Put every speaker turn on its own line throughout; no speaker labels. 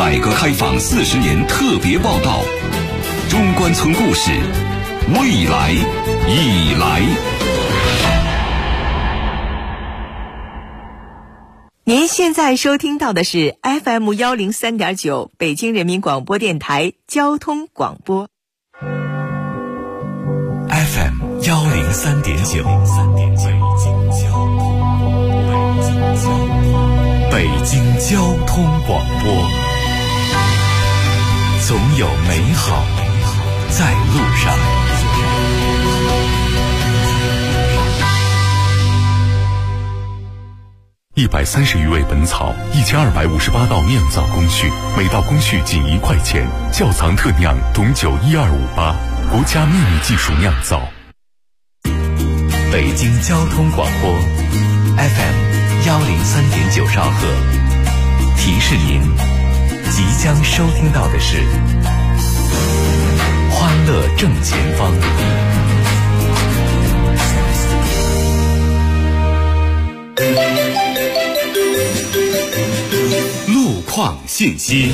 改革开放40年特别报道，中关村故事，未来已来。
您现在收听到的是 FM 103.9北京人民广播电台交通广播。
FM 103.9，北京交通广播，总有美好在路上。130余味本草，1258道酿造工序，每道工序仅1块钱。窖藏特酿董酒12588，国家秘密技术酿造。北京交通广播 FM 103.9兆赫，提示您即将收听到的是欢乐正前方。路况信息。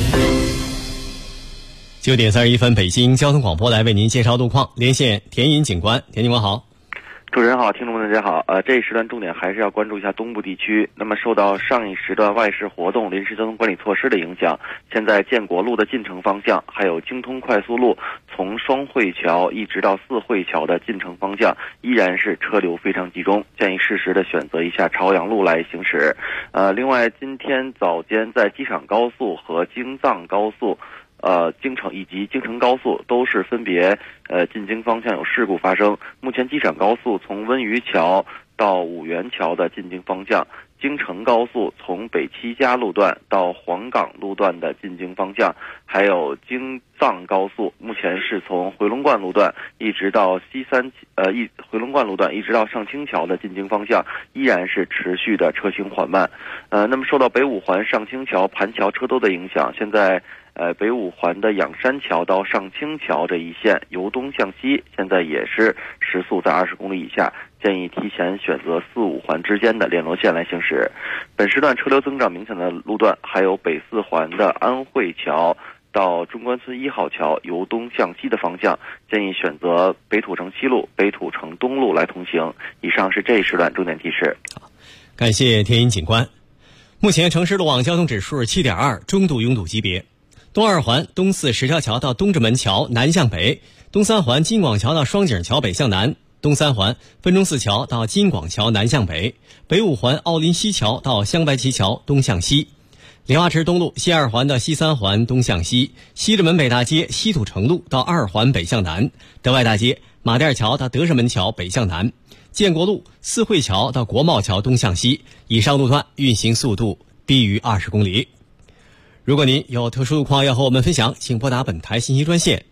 9点31分，北京交通广播来为您介绍路况，连线田隐警官。田警官好。
主持人好，听众们大家好。这一时段重点还是要关注一下东部地区。那么受到上一时段外事活动、临时交通管理措施的影响，现在建国路的进城方向，还有京通快速路从双汇桥一直到四惠桥的进城方向，依然是车流非常集中，建议适时的选择一下朝阳路来行驶。另外，今天早间在机场高速和京藏高速。京城以及京承高速都是分别进京方向有事故发生。目前机场高速从温榆桥到五元桥的进京方向，京承高速从北七家路段到黄岗路段的进京方向，还有京藏高速目前是从回龙观路段一直到回龙观路段一直到上清桥的进京方向，依然是持续的车行缓慢。那么受到北五环上清桥盘桥车多的影响，现在北五环的仰山桥到上清桥这一线由东向西，现在也是时速在20公里以下，建议提前选择4、5环之间的联络线来行驶。本时段车流增长明显的路段还有北4环的安慧桥到中关村1号桥由东向西的方向，建议选择北土城西路、北土城东路来通行。以上是这一时段重点提示。
好，感谢田隐警官。目前城市路网交通指数是7.2，中度拥堵级别。东2环东4石条桥到东直门桥南向北，东3环金广桥到双井桥北向南，东3环分钟寺桥到金广桥南向北，北5环奥林西桥到香白旗桥东向西，莲花池东路西2环的西3环东向西，西直门北大街西土城路到2环北向南，德外大街马甸桥到德胜门桥北向南，建国路四惠桥到国贸桥东向西，以上路段运行速度低于20公里。如果您有特殊路况要和我们分享，请拨打本台信息专线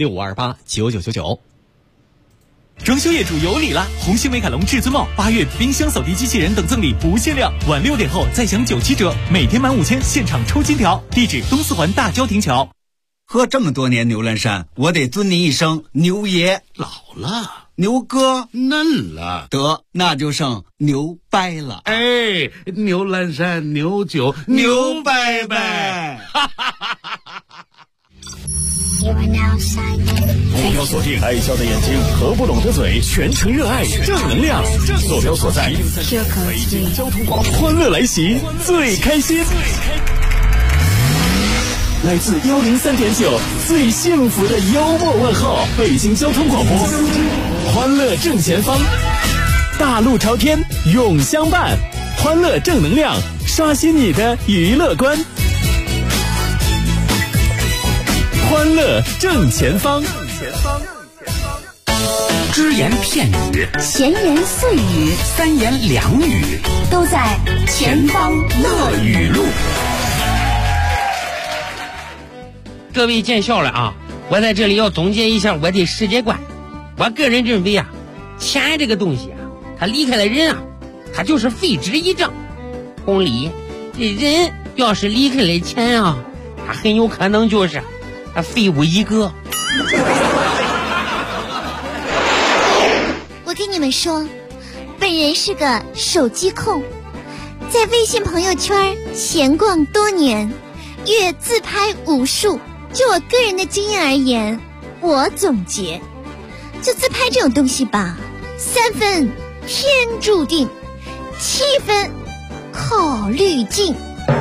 65289999。
装修业主有礼了！红星美凯龙至尊帽8月冰箱扫地机器人等赠礼不限量，晚6点后再享97折，每天满5000现场抽金条。地址东4环大郊亭桥。
喝这么多年牛栏山，我得尊您一声牛爷。
老了，
牛哥
嫩了，
得那就剩牛掰了。
哎，牛栏山牛酒牛掰掰，哈哈哈哈哈！
目标锁定爱笑的眼睛和不拢的嘴，全程热爱正能量。坐标所在北京交通广播，欢乐来袭，最开心。来自103.9最幸福的幽默问候，北京交通广播，欢乐正前方，大路朝天永相伴，欢乐正能量，刷新你的娱乐观。欢乐正前方，
只言片语，
闲言碎语，
三言两语，
都在前方乐语录。
各位见笑了啊！我在这里要总结一下我的世界观。我个人认为啊，钱这个东西啊，它离开了人啊，它就是废纸一张。同理，这人要是离开了钱啊，他很有可能就是废物一个。
我跟你们说，本人是个手机控，在微信朋友圈闲逛多年， 阅自拍无数。就我个人的经验而言，我总结，就自拍这种东西吧，3分天注定，7分考虑进。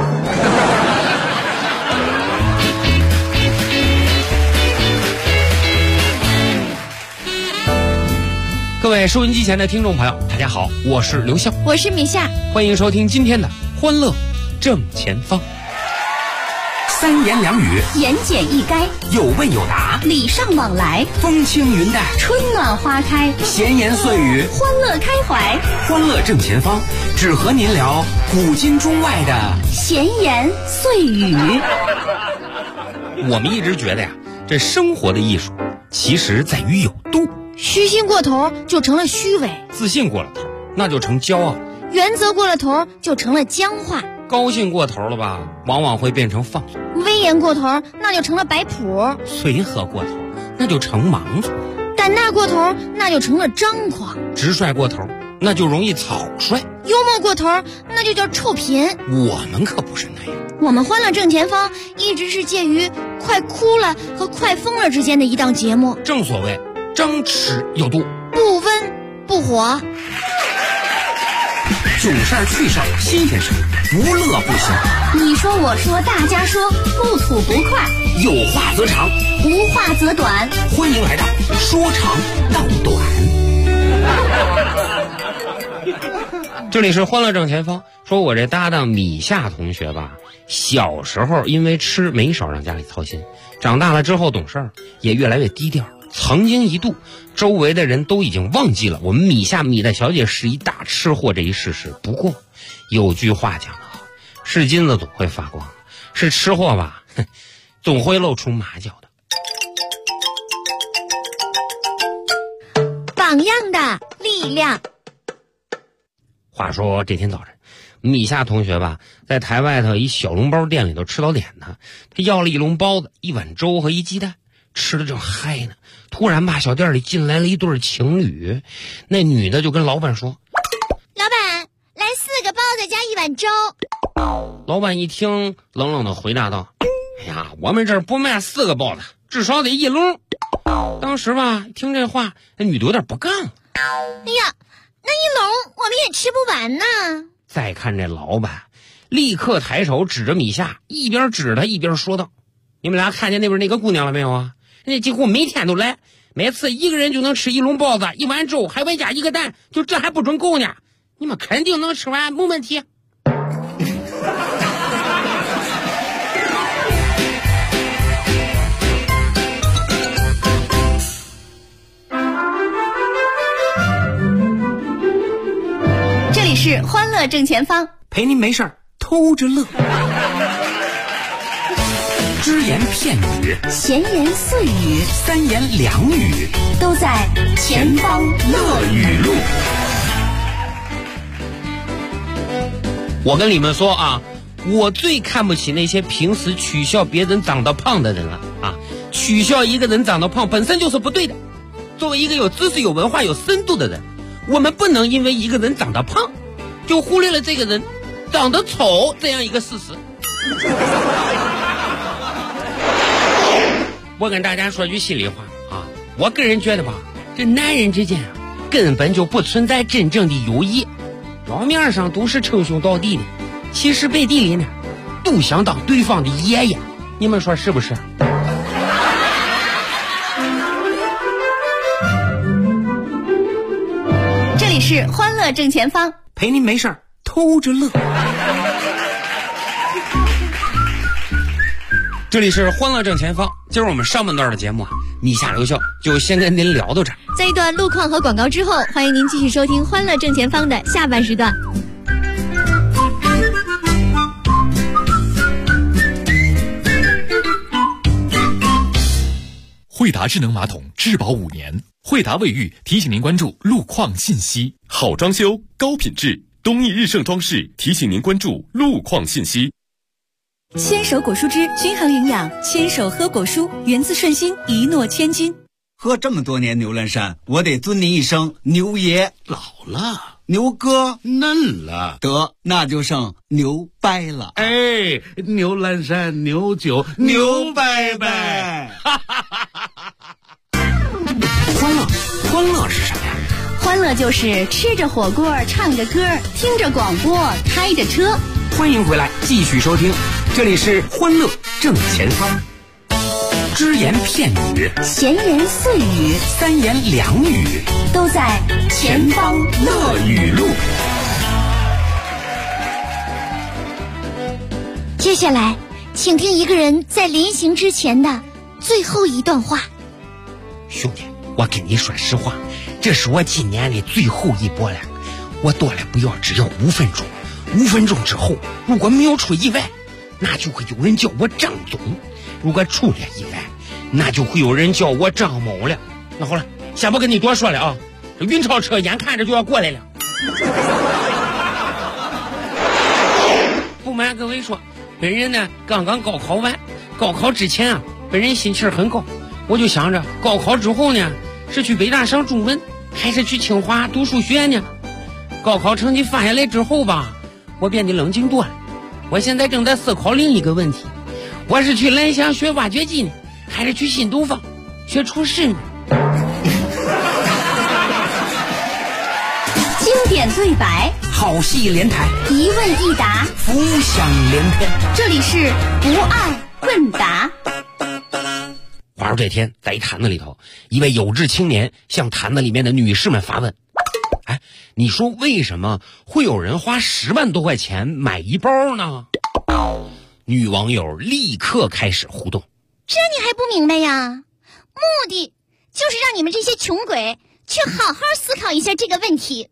各位收音机前的听众朋友，大家好，我是刘笑，
我是米夏，
欢迎收听今天的欢乐正前方。
三言两语，
言简意赅，
有问有答，
礼尚往来，
风轻云淡，
春暖花开，
闲言碎语，
欢乐开怀。
欢乐正前方，只和您聊古今中外的
闲言碎语。
我们一直觉得呀，这生活的艺术其实在于有度，
虚心过头就成了虚伪，
自信过了头那就成骄傲，
原则过了头就成了僵化，
高兴过头了吧，往往会变成放纵，
威严过头那就成了摆谱，
随和过头那就成盲从，
胆大过头那就成了张狂，
直率过头那就容易草率，
幽默过头那就叫臭贫。
我们可不是那样，
我们欢乐正前方一直是介于快哭了和快疯了之间的一档节目，
正所谓张弛有度，
不温不火，
囧事儿趣事儿新鲜事儿，不乐不行。
你说我说大家说，不吐不快，
有话则长，
无话则短。
欢迎来到说长道短。
这里是欢乐正前方。说我这搭档米夏同学吧，小时候因为吃没少让家里操心，长大了之后懂事儿，也越来越低调。曾经一度周围的人都已经忘记了我们米大小姐是一大吃货这一事实。不过有句话讲得好，是金子总会发光，是吃货吧总会露出马脚的。
榜样的力量。
话说这天早晨，米夏同学吧在台外头一小笼包店里头吃早点呢，他要了一笼包子、1碗粥和1鸡蛋，吃得正嗨呢。突然吧，小店里进来了一对情侣，那女的就跟老板说：“
老板，来4个包子加1碗粥。”
老板一听，冷冷的回答道：“哎呀，我们这儿不卖4个包子，至少得1笼。”当时吧，听这话，那女的有点不干了。
哎呀，那1笼我们也吃不完呢。
再看这老板，立刻抬手指着米夏，一边指他一边说道：“你们俩看见那边那个姑娘了没有啊？人家几乎每天都来，每次一个人就能吃1笼包子、1碗粥，还外加1个蛋，就这还不准够呢。你们肯定能吃完，没问题。”
这里是欢乐正前方，
陪您没事儿偷着乐。只言片语，
闲言碎语，
三言两语，
都在前方乐语录。
我跟你们说啊，我最看不起那些平时取笑别人长得胖的人了啊！取笑一个人长得胖本身就是不对的。作为一个有知识、有文化、有深度的人，我们不能因为一个人长得胖，就忽略了这个人长得丑这样一个事实。我跟大家说句心里话啊，我个人觉得吧，这男人之间啊，根本就不存在真正的友谊，表面上都是称兄道弟的，其实背地里呢，都想当对方的爷爷，你们说是不是？
这里是欢乐正前方，
陪您没事儿偷着乐。
这里是欢乐正前方，今儿我们上半段的节目啊，米夏留校就先跟您聊到这儿。
在一段路况和广告之后，欢迎您继续收听欢乐正前方的下半时段。
惠达智能马桶质保5年，惠达卫浴提醒您关注路况信息。好装修，高品质，东益日盛装饰提醒您关注路况信息。
牵手果蔬汁均衡营养，牵手喝果蔬，源自顺心，一诺千金。
喝这么多年牛栏山，我得尊您一声牛爷。
老了，
牛哥
嫩了，
得那就剩牛掰了。
哎，牛栏山，牛酒，牛掰掰。
欢乐是什么呀？
欢乐就是吃着火锅，唱着歌，听着广播，开着车。
欢迎回来，继续收听，这里是欢乐正前方。只言片语，
闲言碎语，
三言两语，
都在前方
乐语录。
接下来，请听一个人在临行之前的最后一段话。
兄弟，我跟你说实话，这是我今年的最后一波了，我多了不要，只要5分钟。5分钟之后，如果没有出意外，那就会有人叫我张总；如果出了意外，那就会有人叫我张某了。那好了，先不跟你多说了啊，这运钞车眼看着就要过来了。不瞒各位说，本人呢刚刚高考完，高考之前啊，本人心气儿很高，我就想着高考之后呢，是去北大上中文，还是去清华读数学呢？高考成绩发下来之后吧，我变得冷静多了。我现在正在思考另一个问题，我是去蓝翔学挖掘机呢，还是去新东方学厨师呢？
经典对白，
好戏连台，
一问一答，
浮想联翩。
这里是不二问答。
话说这天，在一坛子里头，一位有志青年向坛子里面的女士们发问：哎，你说为什么会有人花10万多块钱买一包呢？女网友立刻开始互动：
这你还不明白呀？目的就是让你们这些穷鬼去好好思考一下这个问题。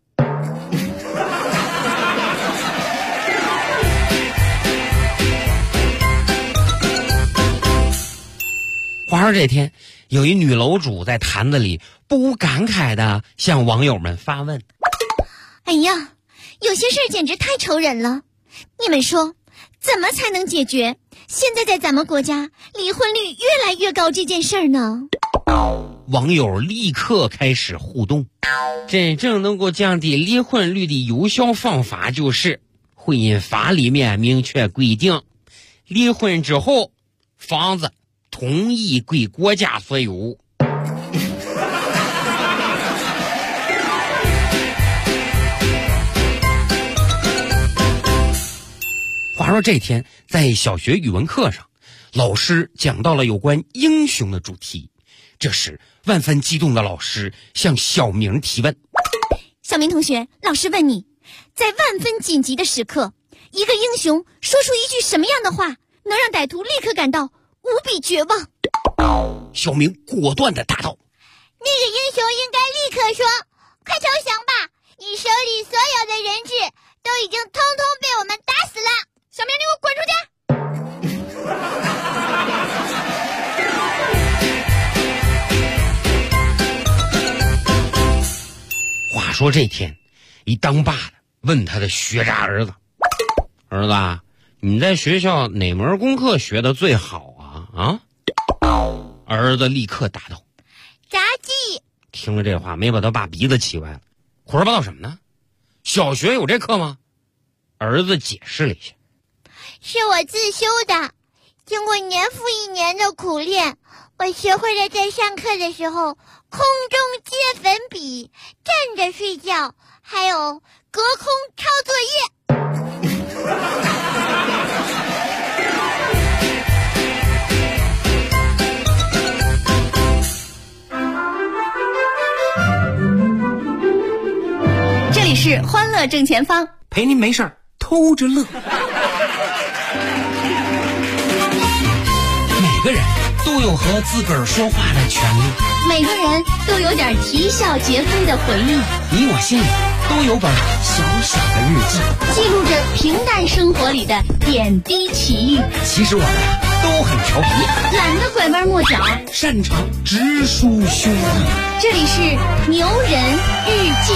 话说这天，有一女楼主在坛子里不无感慨地向网友们发问：
哎呀，有些事儿简直太愁人了，你们说怎么才能解决现在在咱们国家离婚率越来越高这件事儿呢？
网友立刻开始互动：真正能够降低离婚率的有效方法就是婚姻法里面明确规定，离婚之后房子统一归国家所有。话说这天，在小学语文课上，老师讲到了有关英雄的主题。这时，万分激动的老师向小明提问：
小明同学，老师问你，在万分紧急的时刻，一个英雄说出一句什么样的话，能让歹徒立刻感到无比绝望？
小明果断地答道：
那个英雄应该立刻说，快投降吧，你手里所有的人质都已经通通被我们打死了。小明，你给我滚出去！
话说这天，一当爸的问他的学渣儿子：儿子，你在学校哪门功课学得最好啊？儿子立刻答道：
杂技。
听了这话，没把他爸鼻子气歪了。胡说八道什么呢？小学有这课吗？儿子解释了一下：
是我自修的，经过年复一年的苦练，我学会了在上课的时候空中接粉笔，站着睡觉，还有隔空抄作业。
这里是欢乐正前方，
陪您没事儿偷着乐。
每个人都有和自个儿说话的权利，
每个人都有点啼笑皆非的回忆，
你我心里都有本小小的日记，
记录着平淡生活里的点滴奇遇。
其实我们都很调皮，
懒得拐弯抹角，
擅长直抒胸臆。
这里是牛人日记。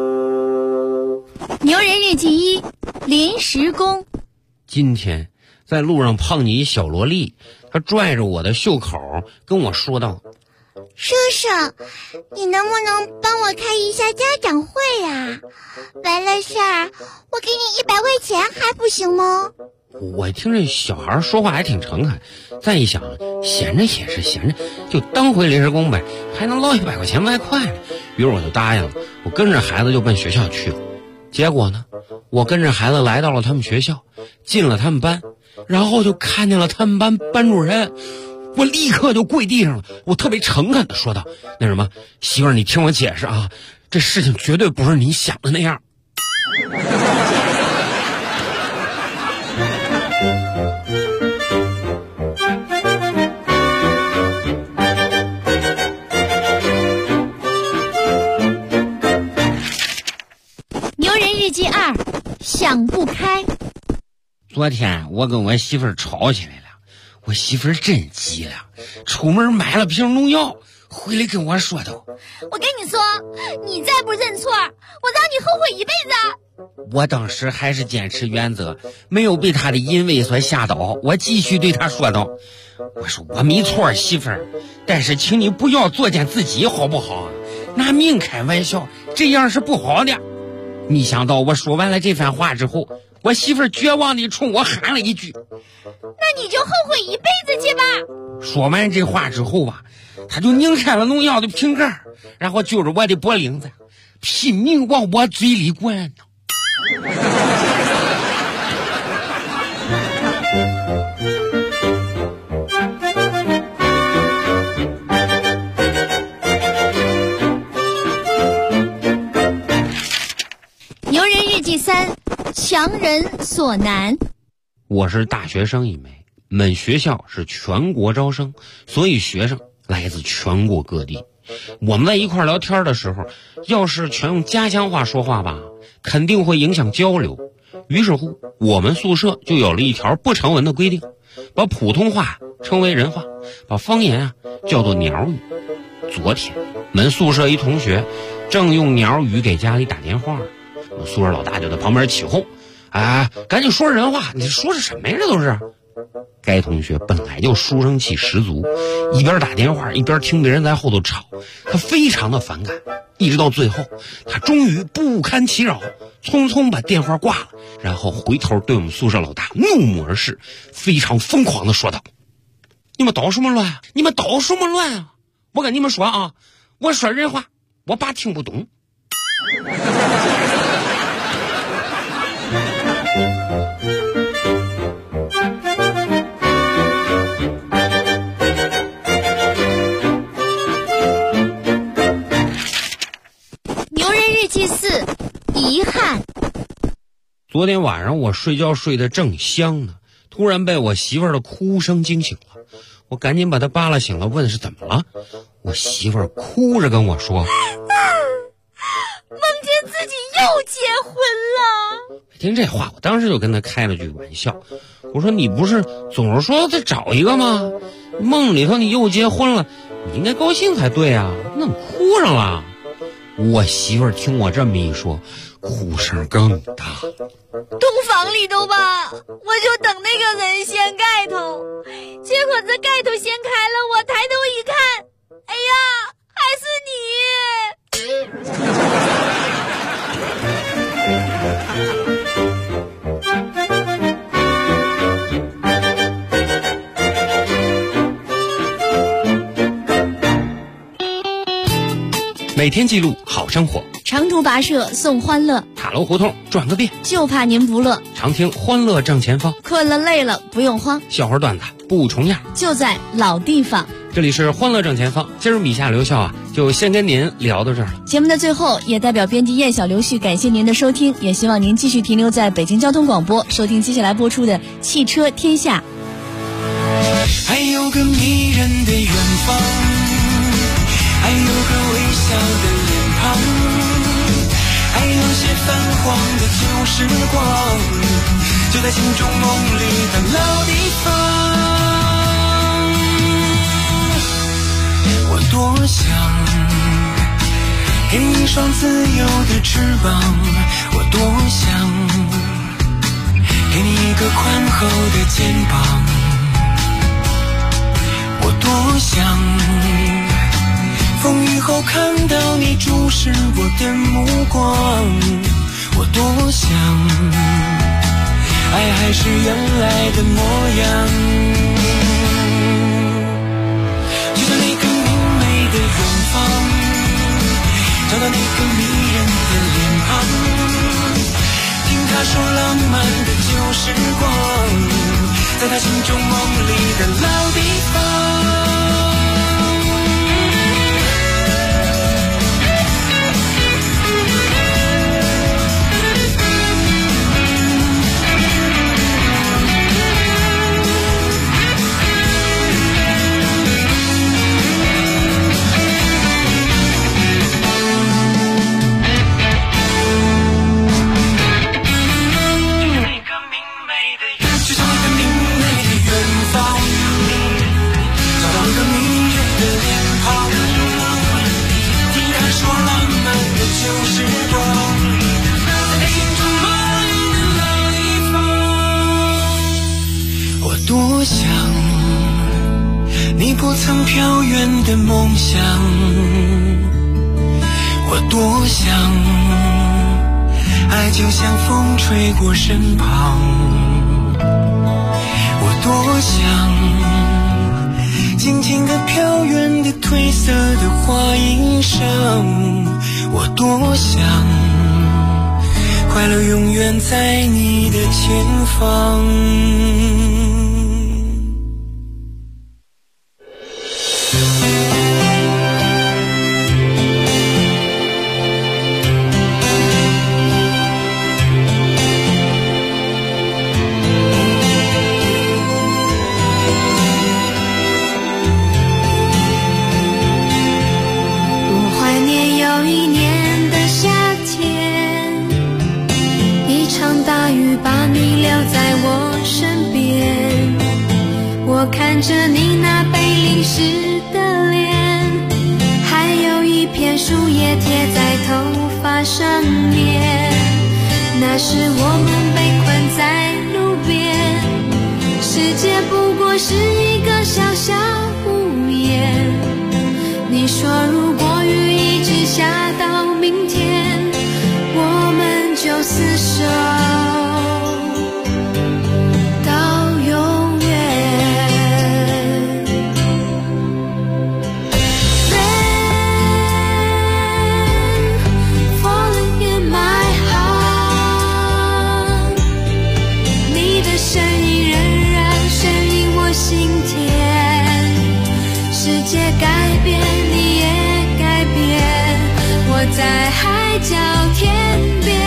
牛人日记1，临时工。
今天在路上碰见一小萝莉，她拽着我的袖口跟我说道：
叔叔，你能不能帮我开一下家长会啊？完了事儿我给你100块钱还不行吗？
我听这小孩说话还挺诚恳，再一想闲着也是闲着，就当回临时工呗，还能捞100块钱外快呢。于是我就答应了，我跟着孩子就奔学校去了。结果呢，我跟着孩子来到了他们学校，进了他们班，然后就看见了他们班班主任。我立刻就跪地上了，我特别诚恳地说道：那什么，媳妇儿，你听我解释啊，这事情绝对不是你想的那样。
牛人日记2，想不开。
昨天我跟我媳妇儿吵起来了，我媳妇儿真急了，出门买了瓶农药，回来跟我说的：
我跟你说，你再不认错，我让你后悔一辈子。
我当时还是坚持原则，没有被他的淫威所吓倒，我继续对他说道：我说我没错，媳妇儿，但是请你不要作践自己好不好？拿命开玩笑，这样是不好的。没想到我说完了这番话之后，我媳妇儿绝望地冲我喊了一句：
那你就后悔一辈子去吧。
说完这话之后吧，他就拧开了农药的瓶盖，然后揪着我的脖领子拼命往我嘴里灌。
牛人日记3，强人所难。
我是大学生一枚，本学校是全国招生，所以学生来自全国各地。我们在一块聊天的时候，要是全用家乡话说话吧，肯定会影响交流。于是乎，我们宿舍就有了一条不成文的规定，把普通话称为人话，把方言叫做鸟语。昨天我们宿舍一同学正用鸟语给家里打电话，我们宿舍老大就在旁边起哄：赶紧说人话，你说是什么呀？这都是。该同学本来就书生气十足，一边打电话一边听别人在后头吵，他非常的反感。一直到最后，他终于不堪其扰，匆匆把电话挂了，然后回头对我们宿舍老大怒目而视，非常疯狂的说道：你们捣什么乱啊？你们捣什么乱啊？我跟你们说啊，我说人话我爸听不懂。
第4，遗憾。
昨天晚上我睡觉睡得正香呢，突然被我媳妇儿的哭声惊醒了。我赶紧把她扒拉醒了，问是怎么了。我媳妇儿哭着跟我说：梦
见自己又结婚了。
听这话，我当时就跟她开了句玩笑，我说你不是总是说再找一个吗？梦里头你又结婚了，你应该高兴才对啊，你怎么哭上了？我媳妇儿听我这么一说，哭声更大。
洞房里头吧，我就等那个人掀盖头，结果这盖头掀开了，我抬头一看，哎呀，还是你！
每天记录好生活，
长途跋涉送欢乐，
塔楼胡同转个遍，
就怕您不乐。
常听欢乐正前方，
困了累了不用慌，
笑话段子不重样，
就在老地方。
这里是欢乐正前方，今儿米夏留校就先跟您聊到这儿了。
节目的最后，也代表编辑燕小刘旭感谢您的收听，也希望您继续停留在北京交通广播，收听接下来播出的《汽车天下》。
还有个迷人的远方，还有个微笑的脸庞，还有些泛黄的旧时光，就在心中梦里的老地方。我多想给你一双自由的翅膀，我多想给你一个宽厚的肩膀。我多想风雨后看到你注视我的目光，我多想爱还是原来的模样。就在那个明媚的远方，找到那个迷人的脸庞，听他说浪漫的旧时光，在他心中梦里的老地方。多想你不曾飘远的梦想，我多想爱就像风吹过身旁，我多想静静地飘远的褪色的花衣裳，我多想快乐永远在你的前方。
我看着你那被淋湿的脸，还有一片树叶贴在头发上面，那时我们被困在路边，世界不过是一个小小屋檐。你说如果雨一直下到明天，我们就厮守在海角天边。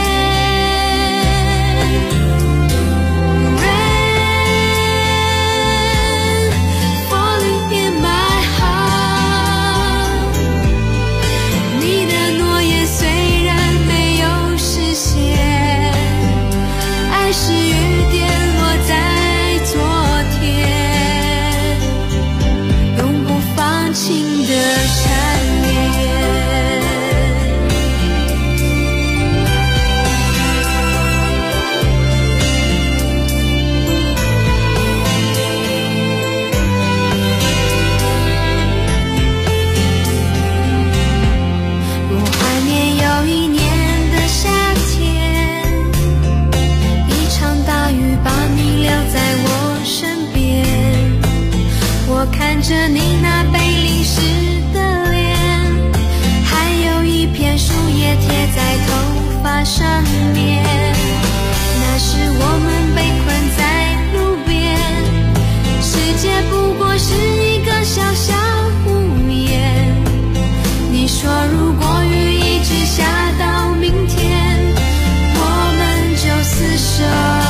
看着你那被淋湿的脸，还有一片树叶贴在头发上面，那时我们被困在路边，世界不过是一个小小屋檐。你说如果雨一直下到明天，我们就厮守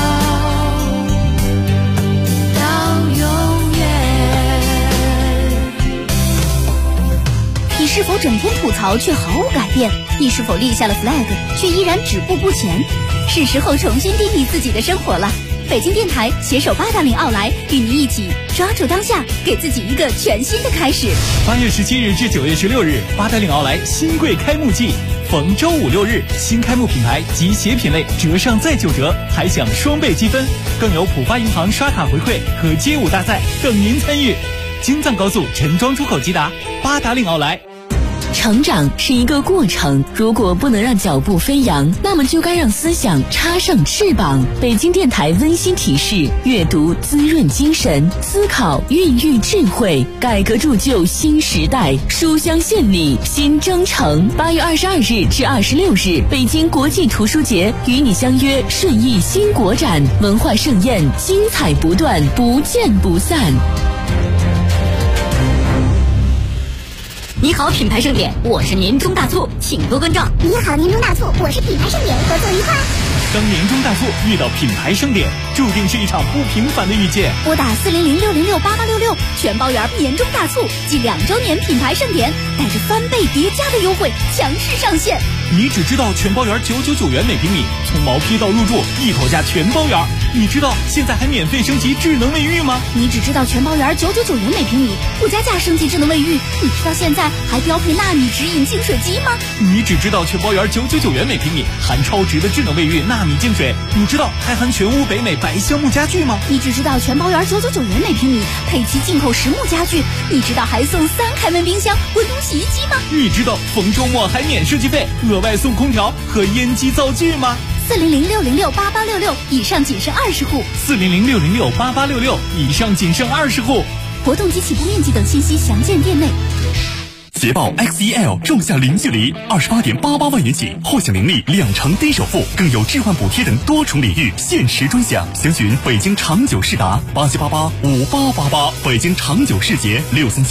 是否整天吐槽却毫无改变？你是否立下了 flag 却依然止步不前？是时候重新定义自己的生活了。北京电台携手八达岭奥莱，与你一起抓住当下，给自己一个全新的开始。
8月17日至9月16日，八达岭奥莱新贵开幕季。 逢周5、6日，新开幕品牌及鞋品类折上再9折，还享双倍积分，更有浦发银行刷卡回馈和街舞大赛等您参与。京藏高速陈庄出口吉达，八达岭奥莱。
成长是一个过程，如果不能让脚步飞扬，那么就该让思想插上翅膀。北京电台温馨提示：阅读滋润精神，思考孕育智慧，改革铸就新时代。书香献礼新征程，8月22日至26日，北京国际图书节与你相约顺义新国展，文化盛宴精彩不断，不见不散。
你好，品牌盛典，我是年终大促，请多关照。
你好，年终大促，我是品牌盛典，合作愉快。
当年终大促遇到品牌盛典，注定是一场不平凡的遇见。
拨打400-606-8866，全包圆年终大促暨2周年品牌盛典，带着翻倍叠加的优惠强势上线。
你只知道全包圆999元每平米，从毛坯到入住一口价全包圆。你知道现在还免费升级智能卫浴吗？
你只知道全包圆999元每平米，不加价升级智能卫浴。你知道现在还标配纳米直饮净水机吗？
你只知道全包圆999元每平米，含超值的智能卫浴纳米净水。你知道还含全屋北美白橡木家具吗？
你只知道全包圆999元每平米，配齐进口实木家具。你知道还送3开门冰箱、滚筒洗衣机吗？
你知道逢周末还免设计费，额外送空调和烟机灶具吗
？400-606-8866，以上仅剩20户。
400-606-8866，以上仅剩20户。
活动及起步面积等信息详见店内。
捷豹 XEL 仲夏零距离28.88万元起，获享零利2成低首付，更有置换补贴等多重礼遇，限时专享。详询北京长久世达87885888，北京长久世捷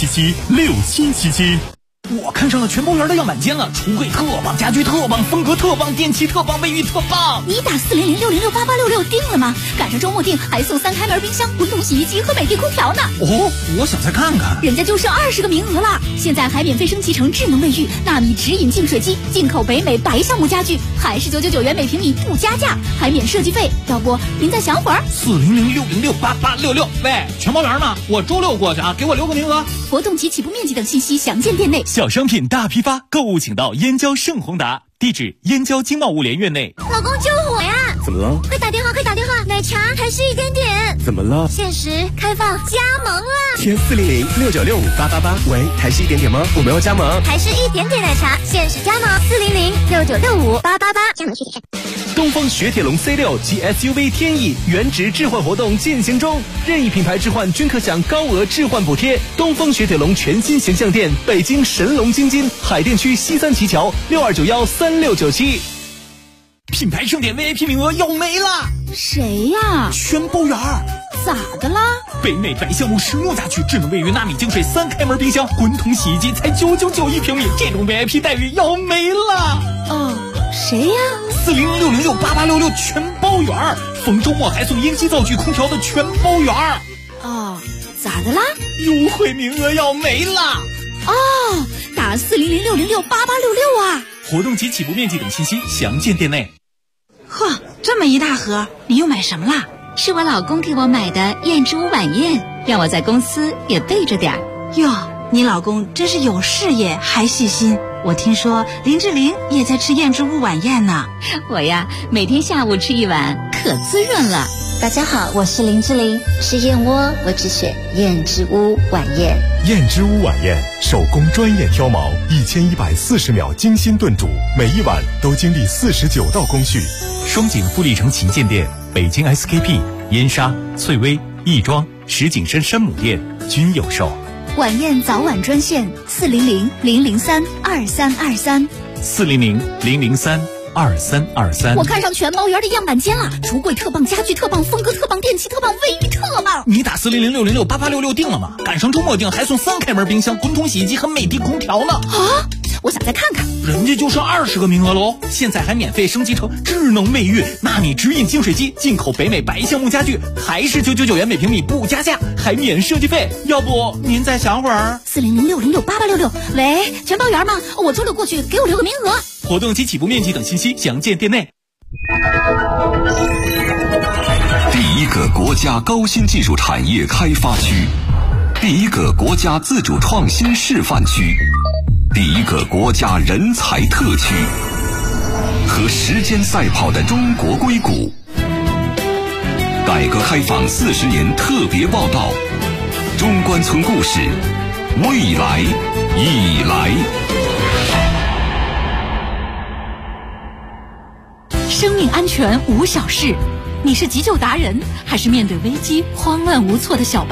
63776777。
我看上了全包圆的样板间了，橱柜特棒，家具特棒，风格特棒，电器特棒，卫浴特棒。
你打400-606-8866定了吗？赶上周末定还送3开门冰箱、滚筒洗衣机和美的空调呢。
哦，我想再看看。
人家就剩20个名额了，现在还免费升级成智能卫浴、纳米直饮净水机，进口北美白橡木家具，还是999元每平米不加价，还免设计费。要不您再想会儿
？400-606-8866。喂，全包圆吗？我周6过去啊，给我留个名额。
活动及起步面积等信息详见店内。
小商品大批发，购物请到燕郊盛宏达，地址燕郊经贸物联院内。
老公救火呀！
怎么了？
快打电话，快打电话！奶茶还是1点点。
怎么了？
限时开放加盟了。
填400-6965-888。喂，还是1点点吗？我们要加盟。
还是1点点奶茶，限时加盟400-6965-888。加盟具体看。
东风雪铁龙 C6 及 SUV 天翼原值置换活动进行中，任意品牌置换均可享高额置换补贴。东风雪铁龙全新形象店，北京神龙京津海淀区西三旗桥62913697。
品牌盛典 VIP 名额要没了。
谁呀？
全包圆。
咋的啦？
北美白橡木实木家具、智能卫浴、纳米净水、3开门冰箱、滚筒洗衣机才999一平米，这种 VIP 待遇要没了。
哦，谁呀
？400-606-8866全包圆，逢周末还送烟机灶具、空调的全包圆。
哦，咋的啦？
优惠名额要没了。
哦，打400-606-8866啊！
活动及起步面积等信息详见店内。
呵，这么一大盒，你又买什么啦？
是我老公给我买的燕之屋晚宴，让我在公司也备着点儿。
哟，你老公真是有事业还细心。我听说林志玲也在吃燕之屋晚宴呢。
我呀，每天下午吃1碗，可滋润了。
大家好，我是林志玲，吃燕窝我只选燕之屋晚宴。
燕之屋晚宴，手工专业挑毛，1140秒精心炖煮，每一碗都经历49道工序。
双井富力城旗舰店、北京 SKP、燕莎、翠微、亦庄、石景山山姆店均有售。
晚宴早晚专线400-003-2323。
400-003-2323。
我看上全包圆的样板间了，橱柜特棒，家具特棒，风格特棒，电器特棒，卫浴特棒。
你打400-606-8866定了吗？赶上周末定还送3开门冰箱、滚筒洗衣机和美的空调呢。
啊！我想再看看。
人家就剩20个名额喽，现在还免费升级成智能卫浴、纳米直饮净水机，进口北美白橡木家具，还是999元每平米不加价，还免设计费。要不您再想会儿
？400-606-8866。喂，全包圆吗？我周6过去，给我留个名额。
活动及起步面积等信息详见店内。
第一个国家高新技术产业开发区，第一个国家自主创新示范区，第一个国家人才特区。
和时间赛跑的中国硅谷。改革开放40年特别报道，中关村故事，未来已来。
生命安全无小事，你是急救达人，还是面对危机慌乱无措的小白？